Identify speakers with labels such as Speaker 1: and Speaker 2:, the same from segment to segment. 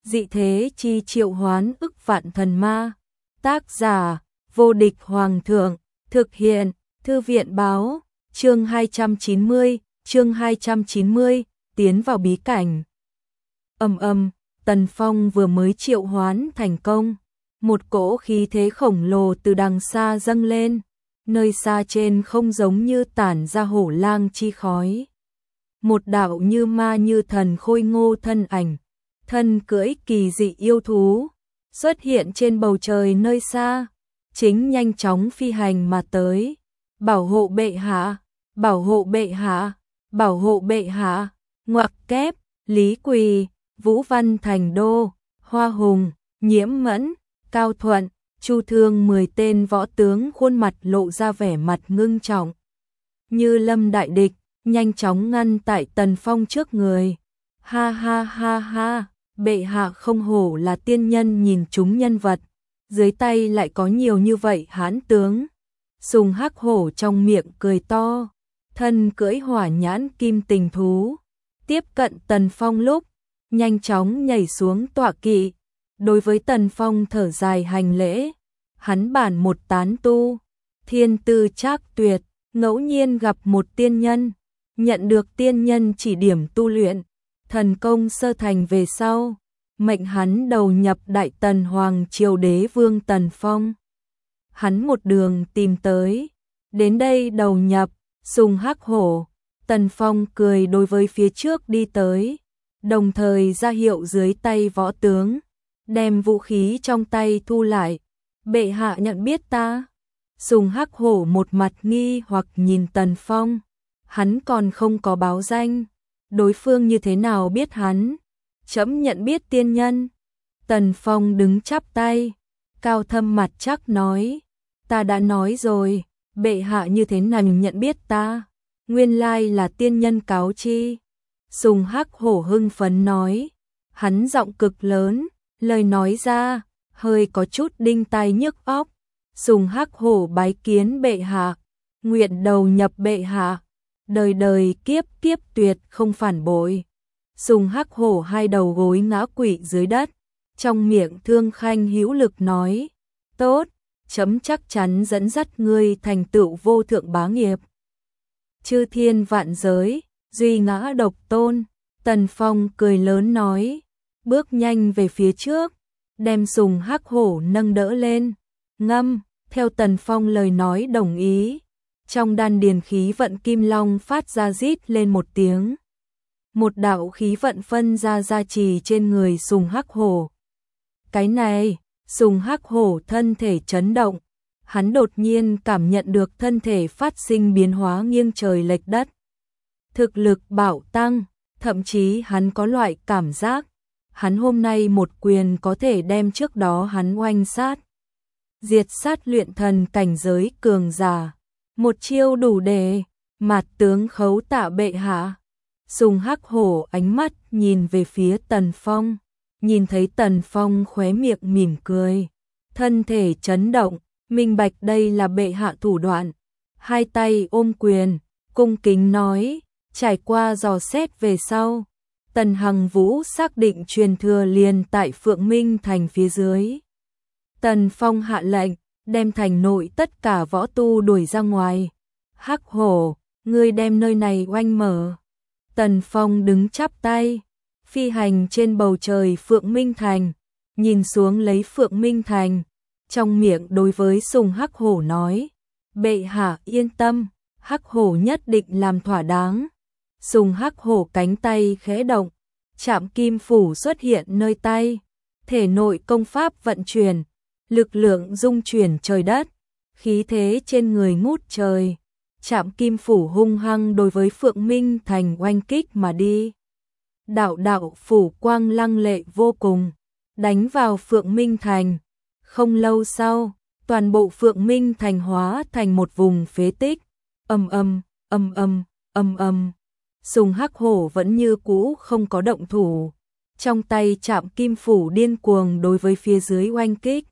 Speaker 1: dị thế chi triệu hoán ức vạn thần ma. Tác giả, vô địch hoàng thượng, thực hiện, thư viện báo, chương 290, tiến vào bí cảnh. Tần Phong vừa mới triệu hoán thành công, một cỗ khí thế khổng lồ từ đằng xa dâng lên, nơi xa trên không giống như tản ra hổ lang chi khói. Một đạo như ma như thần khôi ngô thân ảnh, thân cưỡi kỳ dị yêu thú, xuất hiện trên bầu trời nơi xa, chính nhanh chóng phi hành mà tới. Bảo hộ bệ hạ, bảo hộ bệ hạ, bảo hộ bệ hạ. Ngoặc kép, Lý Quỳ, Vũ Văn Thành Đô, Hoa Hùng, Nhiễm Mẫn, Cao Thuận, Chu Thương, 10 tên võ tướng khuôn mặt lộ ra vẻ mặt ngưng trọng. Như lâm đại địch, nhanh chóng ngăn tại Tần Phong trước người. Ha ha ha ha, bệ hạ không hổ là tiên nhân nhìn chúng nhân vật, dưới tay lại có nhiều như vậy hãn tướng. Sùng Hắc Hổ trong miệng cười to, thân cưỡi hỏa nhãn kim tình thú, tiếp cận Tần Phong lúc, nhanh chóng nhảy xuống tọa kỵ. Đối với Tần Phong thở dài hành lễ, hắn bản một tán tu, thiên tư trác tuyệt, ngẫu nhiên gặp một tiên nhân, nhận được tiên nhân chỉ điểm tu luyện, thần công sơ thành về sau, mệnh hắn đầu nhập Đại Tần Hoàng Triều đế vương Tần Phong. Hắn một đường tìm tới, đến đây đầu nhập, Sùng Hắc Hổ. Tần Phong cười đối với phía trước đi tới, đồng thời ra hiệu dưới tay võ tướng, đem vũ khí trong tay thu lại. Bệ hạ nhận biết ta? Sùng Hắc Hổ một mặt nghi hoặc nhìn Tần Phong, hắn còn không có báo danh, đối phương như thế nào biết hắn? Trẫm nhận biết tiên nhân. Tần Phong đứng chắp tay, cao thâm mặt chắc nói, ta đã nói rồi, bệ hạ như thế nào nhận biết ta? Nguyên lai là tiên nhân cáo chi. Sùng Hắc Hổ hưng phấn nói, hắn giọng cực lớn, lời nói ra, hơi có chút đinh tai nhức óc. Sùng Hắc Hổ bái kiến bệ hạ, nguyện đầu nhập bệ hạ, đời đời kiếp kiếp tuyệt không phản bội. Sùng Hắc Hổ hai đầu gối ngã quỵ dưới đất, trong miệng thương khanh hữu lực nói, tốt, chấm chắc chắn dẫn dắt ngươi thành tựu vô thượng bá nghiệp. Chư thiên vạn giới, duy ngã độc tôn. Tần Phong cười lớn nói, bước nhanh về phía trước, đem Sùng Hắc Hổ nâng đỡ lên, ngâm, theo Tần Phong lời nói đồng ý. Trong đan điền khí vận kim long phát ra rít lên một tiếng. Một đạo khí vận phân ra gia trì trên người Sùng Hắc Hổ. Cái này, Sùng Hắc Hổ thân thể chấn động, hắn đột nhiên cảm nhận được thân thể phát sinh biến hóa nghiêng trời lệch đất. Thực lực bạo tăng, thậm chí hắn có loại cảm giác, hắn hôm nay một quyền có thể đem trước đó hắn oanh sát. Diệt sát luyện thần cảnh giới cường giả, một chiêu đủ để mạt tướng khấu tạ bệ hạ. Sùng Hắc Hổ ánh mắt nhìn về phía Tần Phong, nhìn thấy Tần Phong khóe miệng mỉm cười, thân thể chấn động, minh bạch đây là bệ hạ thủ đoạn, hai tay ôm quyền, cung kính nói, trải qua dò xét về sau, Tần Hằng Vũ xác định truyền thừa liền tại Phượng Minh thành phía dưới. Tần Phong hạ lệnh, đem thành nội tất cả võ tu đuổi ra ngoài. Hắc Hổ, ngươi đem nơi này oanh mở. Tần Phong đứng chắp tay, phi hành trên bầu trời Phượng Minh thành, nhìn xuống lấy Phượng Minh thành, trong miệng đối với Sùng Hắc Hổ nói, bệ hạ yên tâm, Hắc Hổ nhất định làm thỏa đáng. Sùng Hắc Hổ cánh tay khẽ động, Trảm Kim Phủ xuất hiện nơi tay, thể nội công pháp vận chuyển, lực lượng dung chuyển trời đất, khí thế trên người ngút trời. Trảm Kim Phủ hung hăng đối với Phượng Minh thành oanh kích mà đi. Đạo phủ quang lăng lệ vô cùng, đánh vào Phượng Minh thành. Không lâu sau, toàn bộ Phượng Minh thành hóa thành một vùng phế tích. Sùng Hắc Hổ vẫn như cũ không có động thủ, trong tay Trảm Kim Phủ điên cuồng đối với phía dưới oanh kích.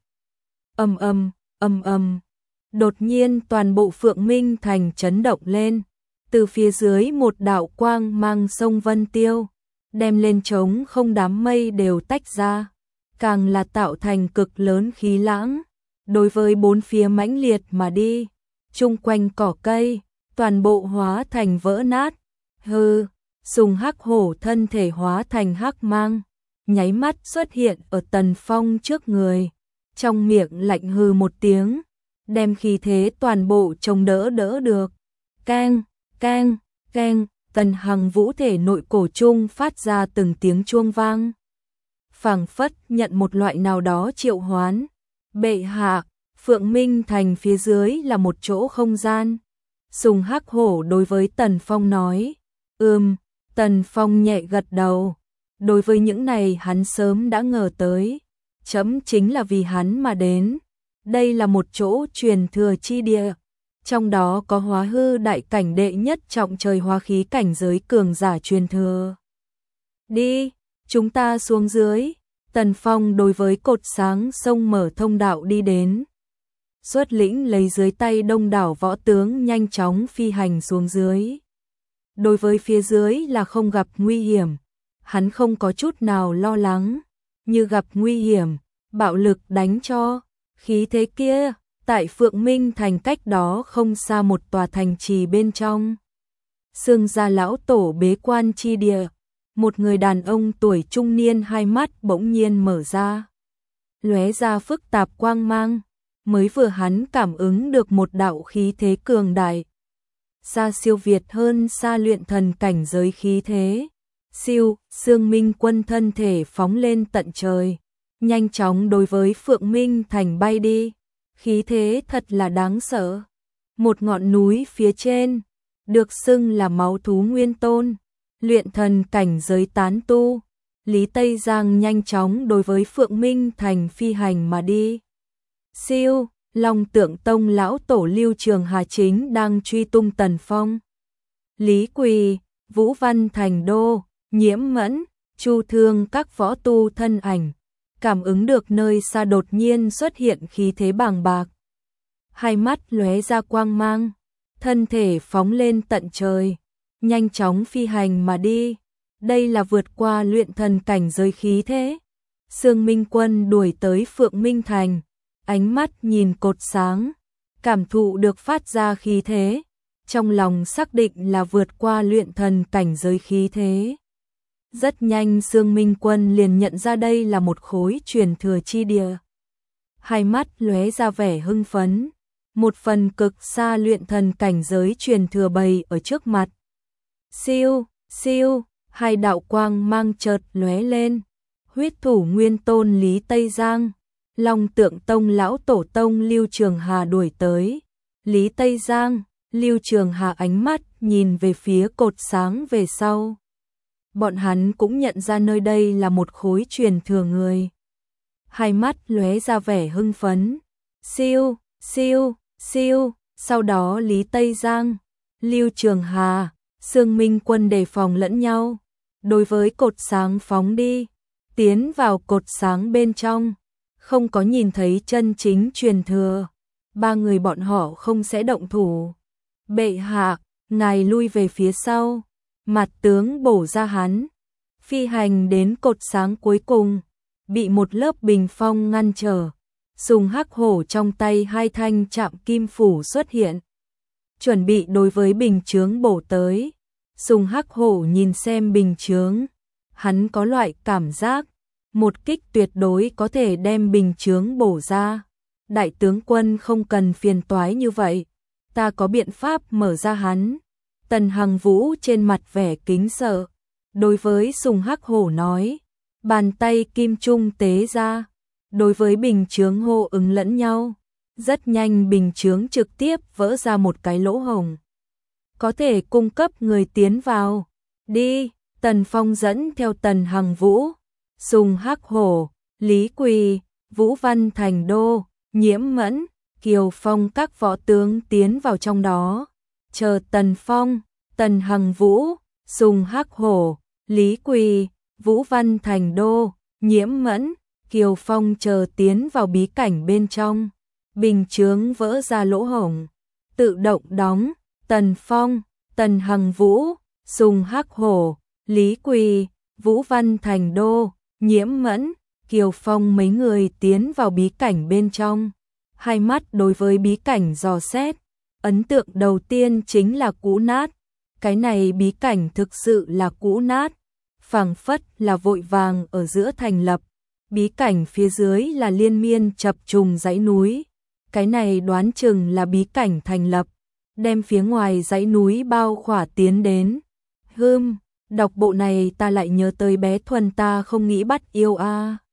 Speaker 1: Đột nhiên toàn bộ Phượng Minh thành chấn động lên, từ phía dưới một đạo quang mang sông Vân Tiêu, đem lên trống không đám mây đều tách ra, càng là tạo thành cực lớn khí lãng, đối với bốn phía mãnh liệt mà đi, chung quanh cỏ cây, toàn bộ hóa thành vỡ nát. Hư, Sùng Hắc Hổ thân thể hóa thành hắc mang, nháy mắt xuất hiện ở Tần Phong trước người, trong miệng lạnh hừ một tiếng, đem khí thế toàn bộ chống đỡ được. Keng, keng, keng, Tần Hằng Vũ thể nội cổ trung phát ra từng tiếng chuông vang. Phảng phất nhận một loại nào đó triệu hoán. Bệ hạ, Phượng Minh Thành phía dưới là một chỗ không gian. Sùng Hắc Hổ đối với Tần Phong nói. Tần Phong nhẹ gật đầu. Đối với những này hắn sớm đã ngờ tới. Chấm chính là vì hắn mà đến. Đây là một chỗ truyền thừa chi địa. Trong đó có hóa hư đại cảnh đệ nhất trọng trời hóa khí cảnh giới cường giả truyền thừa. Đi, chúng ta xuống dưới. Tần Phong đối với cột sáng sông mở thông đạo đi đến. Xuất lĩnh lấy dưới tay đông đảo võ tướng nhanh chóng phi hành xuống dưới. Đối với phía dưới là không gặp nguy hiểm, hắn không có chút nào lo lắng. Như gặp nguy hiểm, bạo lực đánh cho. Khí thế kia, tại Phượng Minh Thành cách đó không xa một tòa thành trì bên trong. Sương gia lão tổ bế quan chi địa. Một người đàn ông tuổi trung niên hai mắt bỗng nhiên mở ra. Lóe ra phức tạp quang mang. Mới vừa hắn cảm ứng được một đạo khí thế cường đại. Xa siêu việt hơn xa luyện thần cảnh giới khí thế. Sương Minh Quân thân thể phóng lên tận trời. Nhanh chóng đối với Phượng Minh Thành bay đi. Khí thế thật là đáng sợ. Một ngọn núi phía trên, được xưng là máu thú nguyên tôn. Luyện thần cảnh giới tán tu. Lý Tây Giang nhanh chóng đối với Phượng Minh Thành phi hành mà đi. Long Tượng Tông lão tổ Lưu Trường Hà chính đang truy tung Tần Phong. Lý Quỳ, Vũ Văn Thành Đô, Nhiễm Mẫn, Chu Thương các võ tu thân ảnh, cảm ứng được nơi xa đột nhiên xuất hiện khí thế bàng bạc. Hai mắt lóe ra quang mang, thân thể phóng lên tận trời, nhanh chóng phi hành mà đi. Đây là vượt qua luyện thần cảnh giới khí thế. Sương Minh Quân đuổi tới Phượng Minh Thành. Ánh mắt nhìn cột sáng, cảm thụ được phát ra khí thế, trong lòng xác định là vượt qua luyện thần cảnh giới khí thế. Rất nhanh Sương Minh Quân liền nhận ra đây là một khối truyền thừa chi địa. Hai mắt lóe ra vẻ hưng phấn, một phần cực xa luyện thần cảnh giới truyền thừa bày ở trước mặt. Hai đạo quang mang chợt lóe lên, huyết thủ nguyên tôn Lý Tây Giang. Long Tượng Tông lão tổ tông Lưu Trường Hà đuổi tới. Lý Tây Giang, Lưu Trường Hà ánh mắt nhìn về phía cột sáng về sau. Bọn hắn cũng nhận ra nơi đây là một khối truyền thừa người. Hai mắt lóe ra vẻ hưng phấn. Sau đó Lý Tây Giang, Lưu Trường Hà, Sương Minh Quân đề phòng lẫn nhau. Đối với cột sáng phóng đi, tiến vào cột sáng bên trong. Không có nhìn thấy chân chính truyền thừa, ba người bọn họ không sẽ động thủ. Bệ hạ, ngài lui về phía sau. Mặt tướng bổ ra hắn, phi hành đến cột sáng cuối cùng, bị một lớp bình phong ngăn trở. Sùng Hắc Hổ trong tay hai thanh trạm kim phủ xuất hiện, chuẩn bị đối với bình chướng bổ tới. Sùng Hắc Hổ nhìn xem bình chướng, hắn có loại cảm giác một kích tuyệt đối có thể đem bình chướng bổ ra. Đại tướng quân không cần phiền toái như vậy, ta có biện pháp mở ra hắn. Tần Hằng Vũ trên mặt vẻ kính sợ, đối với Sùng Hắc Hổ nói, bàn tay kim trung tế ra, đối với bình chướng hô ứng lẫn nhau. Rất nhanh bình chướng trực tiếp vỡ ra một cái lỗ hổng, có thể cung cấp người tiến vào. Đi, Tần Phong dẫn theo Tần Hằng Vũ, Sùng Hắc Hổ, Lý Quỳ, Vũ Văn Thành Đô, Nhiễm Mẫn, Kiều Phong các võ tướng tiến vào trong đó. Chờ Tần Phong, Tần Hằng Vũ, Sùng Hắc Hổ, Lý Quỳ, Vũ Văn Thành Đô, Nhiễm Mẫn, Kiều Phong chờ tiến vào bí cảnh bên trong. Bình chướng vỡ ra lỗ hổng, tự động đóng. Tần Phong, Tần Hằng Vũ, Sùng Hắc Hổ, Lý Quỳ, Vũ Văn Thành Đô, Nhiễm Mẫn, Kiều Phong mấy người tiến vào bí cảnh bên trong. Hai mắt đối với bí cảnh dò xét, ấn tượng đầu tiên chính là cũ nát. Cái này bí cảnh thực sự là cũ nát, phảng phất là vội vàng ở giữa thành lập. Bí cảnh phía dưới là liên miên chập trùng dãy núi. Cái này đoán chừng là bí cảnh thành lập, đem phía ngoài dãy núi bao khỏa tiến đến. Đọc bộ này ta lại nhớ tới bé Thuần ta không nghĩ bắt yêu a.